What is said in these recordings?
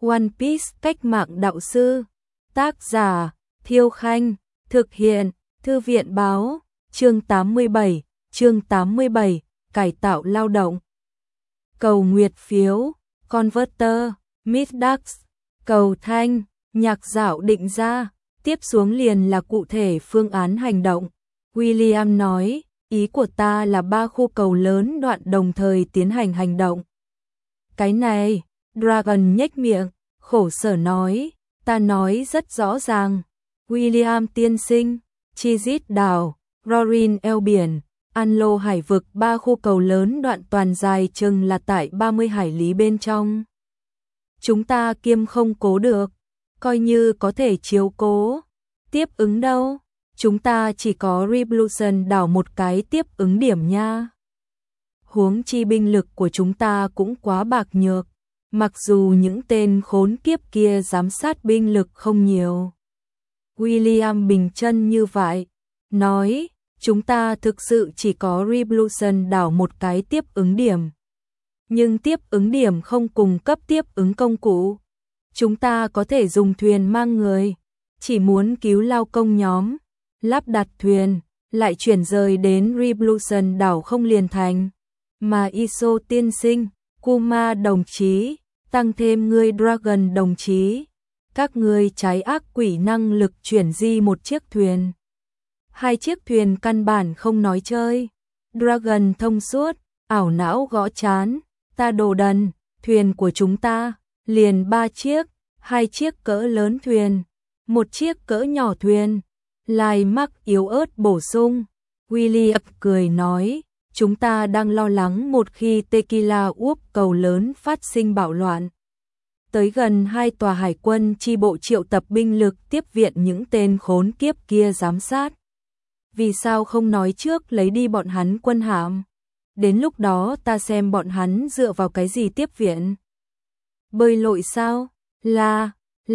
One Piece cách mạng đạo sư. Tác giả Thiêu Khanh. Thực hiện Thư viện báo. Chương 87, cải tạo lao động. Cầu nguyệt phiếu, Converter, Middax, cầu thanh, nhạc dạo định ra, tiếp xuống liền là cụ thể phương án hành động. William nói, ý của ta là 3 khu cầu lớn đoạn đồng thời tiến hành hành động. Cái này, Dragon nhếch miệng, khổ sở nói, ta nói rất rõ ràng. William tiên sinh, Chizit đảo, Rorin eo biển, Anlo hải vực, 3 khu cầu lớn đoạn toàn dài chừng là tại 30 hải lý bên trong. Chúng ta kiêm không cố được, coi như có thể chiếu cố. Tiếp ứng đâu? Chúng ta chỉ có Revolution đảo một cái tiếp ứng điểm nha. Huống chi binh lực của chúng ta cũng quá bạc nhược, mặc dù những tên khốn kiếp kia giám sát binh lực không nhiều. William bình chân như vậy, nói, chúng ta thực sự chỉ có Revolution đảo một cái tiếp ứng điểm. Nhưng tiếp ứng điểm không cung cấp tiếp ứng công cụ. Chúng ta có thể dùng thuyền mang người, chỉ muốn cứu lao công nhóm, lắp đặt thuyền, lại chuyển rời đến Revolution đảo không liền thành. Mà Iso tiên sinh, Kuma đồng chí, tăng thêm ngươi Dragon đồng chí, các ngươi trái ác quỷ năng lực chuyển di một chiếc thuyền. 2 chiếc thuyền căn bản không nói chơi. Dragon thông suốt, ảo não gõ chán, ta đồ đần, thuyền của chúng ta, liền 3 chiếc, 2 chiếc cỡ lớn thuyền, 1 chiếc cỡ nhỏ thuyền. Lai mắc yếu ớt bổ sung, William cười nói, chúng ta đang lo lắng một khi Tequila Úp cầu lớn phát sinh bạo loạn. Tới gần 2 tòa hải quân chi bộ triệu tập binh lực tiếp viện những tên khốn kiếp kia giám sát. Vì sao không nói trước lấy đi bọn hắn quân hạm? Đến lúc đó ta xem bọn hắn dựa vào cái gì tiếp viện. Bơi lội sao? La,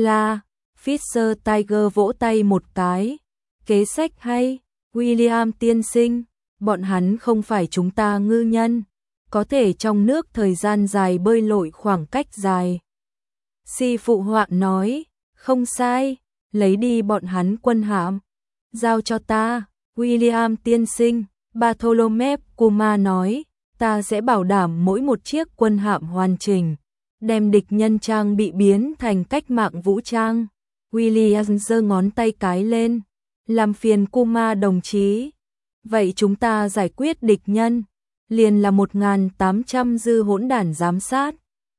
Fisher Tiger vỗ tay một cái. Kế sách hay, William tiên sinh, bọn hắn không phải chúng ta ngư nhân, có thể trong nước thời gian dài bơi lội khoảng cách dài. Si phụ họa nói, không sai, lấy đi bọn hắn quân hạm, giao cho ta, William tiên sinh. Bartholomew Kuma nói, ta sẽ bảo đảm mỗi một chiếc quân hạm hoàn chỉnh, đem địch nhân trang bị biến thành cách mạng vũ trang. William giơ ngón tay cái lên, làm phiền Kuma đồng chí. Vậy chúng ta giải quyết địch nhân, liền là 1.800 dư hỗn đản giám sát.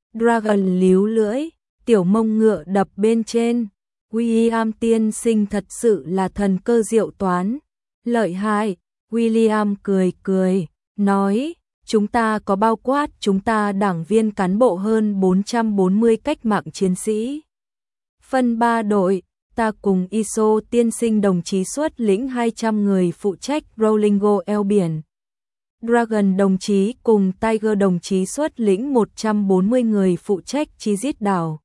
Dragon líu lưỡi, tiểu mông ngựa đập bên trên. William tiên sinh thật sự là thần cơ diệu toán, lợi hại. William cười, nói, chúng ta có bao quát chúng ta đảng viên cán bộ hơn 440 cách mạng chiến sĩ. Phân 3 đội, ta cùng Iso tiên sinh đồng chí xuất lĩnh 200 người phụ trách Rollingo eo biển. Dragon đồng chí cùng Tiger đồng chí xuất lĩnh 140 người phụ trách Chizit đảo.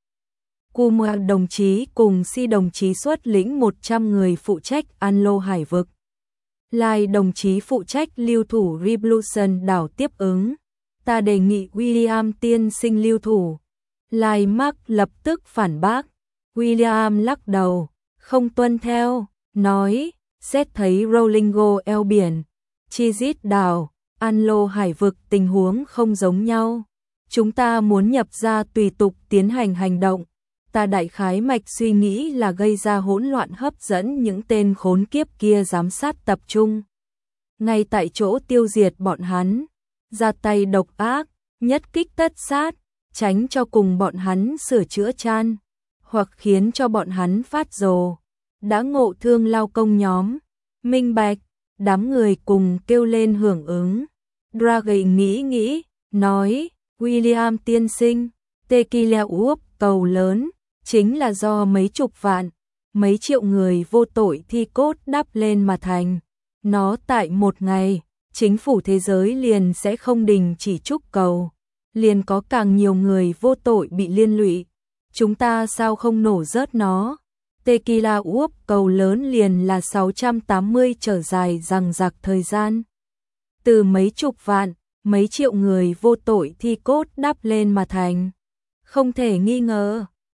Kuma đồng chí cùng Si đồng chí xuất lĩnh 100 người phụ trách Anlo hải vực. Lai đồng chí phụ trách lưu thủ Revolution đảo tiếp ứng. Ta đề nghị William tiên sinh lưu thủ. Lai Mark lập tức phản bác. William lắc đầu, không tuân theo, nói, xét thấy Rollingo eo biển, Chizit đảo, Anlo hải vực tình huống không giống nhau. Chúng ta muốn nhập ra tùy tục tiến hành hành động. Ta đại khái mạch suy nghĩ là gây ra hỗn loạn hấp dẫn những tên khốn kiếp kia giám sát tập trung. Ngay tại chỗ tiêu diệt bọn hắn, ra tay độc ác, nhất kích tất sát, tránh cho cùng bọn hắn sửa chữa chan, hoặc khiến cho bọn hắn phát rồ. Đã ngộ thương lao công nhóm, minh bạch, đám người cùng kêu lên hưởng ứng. Dragon nghĩ, nói, William tiên sinh, Tequila Úp cầu lớn, chính là do mấy chục vạn, mấy triệu người vô tội thi cốt đắp lên mà thành. Nó tại một ngày, chính phủ thế giới liền sẽ không đình chỉ trúc cầu, liền có càng nhiều người vô tội bị liên lụy. Chúng ta sao không nổ rớt nó? Tequila Úp cầu lớn liền là 680 trở dài dằng dặc thời gian. Từ mấy chục vạn, mấy triệu người vô tội thi cốt đắp lên mà thành. Không thể nghi ngờ,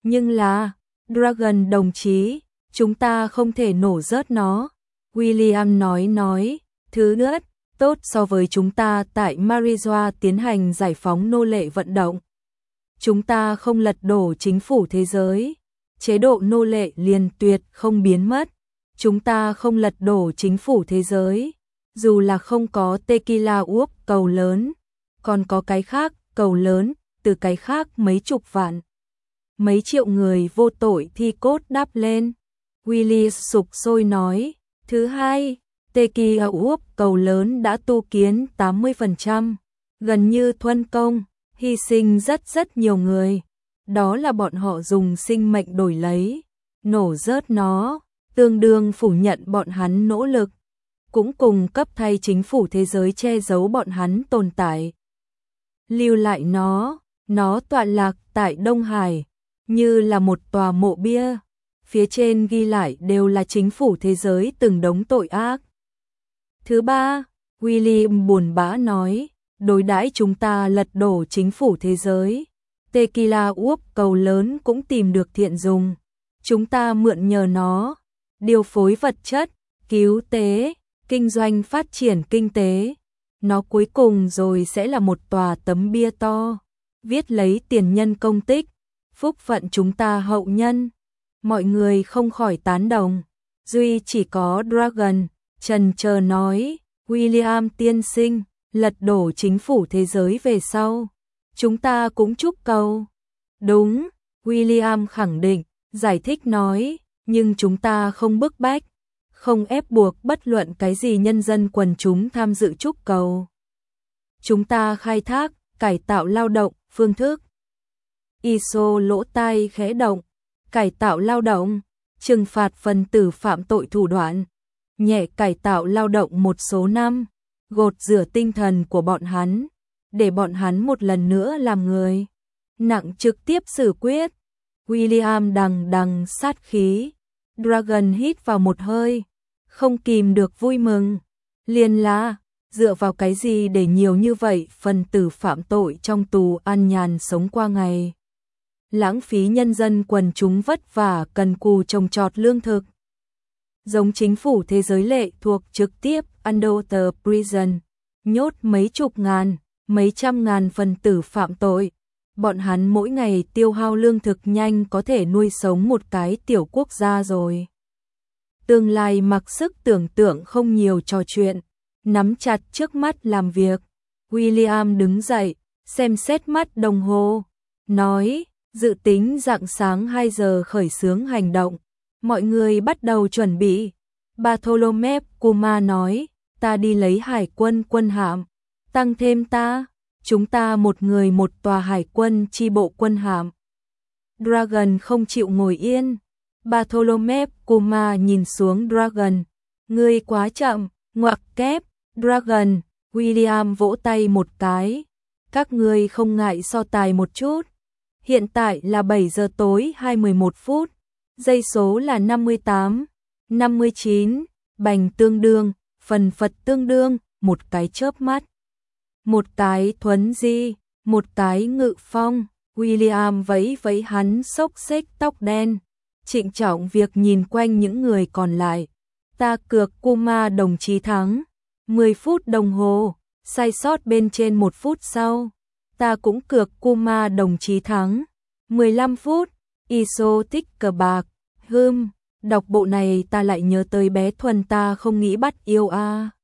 Nhưng là, Dragon đồng chí, chúng ta không thể nổ rớt nó. William nói, thứ nhất, tốt so với chúng ta tại Marijoa tiến hành giải phóng nô lệ vận động. Chúng ta không lật đổ chính phủ thế giới, chế độ nô lệ liền tuyệt không biến mất. Chúng ta không lật đổ chính phủ thế giới, dù là không có tequila uống cầu lớn, còn có cái khác cầu lớn, từ cái khác mấy chục vạn, mấy triệu người vô tội thi cốt đáp lên. Willis sục sôi nói, thứ hai, tequila uống cầu lớn đã tu kiến 80%, gần như thuần công, hy sinh rất nhiều người. Đó là bọn họ dùng sinh mệnh đổi lấy, nổ rớt nó, tương đương phủ nhận bọn hắn nỗ lực, cũng cùng cấp thay chính phủ thế giới che giấu bọn hắn tồn tại. Lưu lại nó tọa lạc tại Đông Hải, như là một tòa mộ bia, phía trên ghi lại đều là chính phủ thế giới từng đống tội ác. Thứ ba, William buồn bã nói, đối đãi chúng ta lật đổ chính phủ thế giới, tequila uống cầu lớn cũng tìm được thiện dùng. Chúng ta mượn nhờ nó, điều phối vật chất, cứu tế, kinh doanh phát triển kinh tế. Nó cuối cùng rồi sẽ là một tòa tấm bia to, viết lấy tiền nhân công tích, phúc phận chúng ta hậu nhân. Mọi người không khỏi tán đồng, duy chỉ có Dragon chần chờ nói, William tiên sinh, lật đổ chính phủ thế giới về sau, chúng ta cũng chúc cầu. Đúng, William khẳng định, giải thích nói, nhưng chúng ta không bức bách, không ép buộc bất luận cái gì nhân dân quần chúng tham dự chúc cầu. Chúng ta khai thác, cải tạo lao động, phương thức. Iso lỗ tai khẽ động, cải tạo lao động, trừng phạt phần tử phạm tội thủ đoạn, nhẹ cải tạo lao động một số năm, gột rửa tinh thần của bọn hắn, để bọn hắn một lần nữa làm người, nặng trực tiếp xử quyết. William đằng sát khí, Dragon hít vào một hơi, không kìm được vui mừng, liền là, dựa vào cái gì để nhiều như vậy phần tử phạm tội trong tù an nhàn sống qua ngày. Lãng phí nhân dân quần chúng vất vả cần cù trồng trọt lương thực. Giống chính phủ thế giới lệ thuộc trực tiếp Underwater Prison, nhốt mấy chục ngàn, mấy trăm ngàn phần tử phạm tội. Bọn hắn mỗi ngày tiêu hao lương thực nhanh có thể nuôi sống một cái tiểu quốc gia rồi. Tương lai mặc sức tưởng tượng không nhiều trò chuyện, nắm chặt trước mắt làm việc. William đứng dậy, xem xét mắt đồng hồ, nói, dự tính rạng sáng 2 giờ khởi xướng hành động. Mọi người bắt đầu chuẩn bị. Bartholomew Kuma nói, ta đi lấy hải quân quân hạm, tăng thêm chúng ta một người một tòa hải quân chi bộ quân hạm. Dragon không chịu ngồi yên. Bartholomew Kuma nhìn xuống Dragon, ngươi quá chậm, ngoặc kép. Dragon, William vỗ tay một cái, các ngươi không ngại so tài một chút. Hiện tại là 7 giờ tối 21 phút, giây số là 58, 59, bành tương đương, phần phật tương đương, một cái chớp mắt. Một cái thuấn di, một cái ngự phong. William vẫy hắn xốc xếch tóc đen, trịnh trọng việc nhìn quanh những người còn lại. Ta cược Kuma đồng chí thắng. 10 phút đồng hồ, sai sót bên trên 1 phút sau. Ta cũng cược Kuma đồng chí thắng. 15 phút, Iso thích cờ bạc. Đọc bộ này ta lại nhớ tới bé Thuần ta không nghĩ bắt yêu a.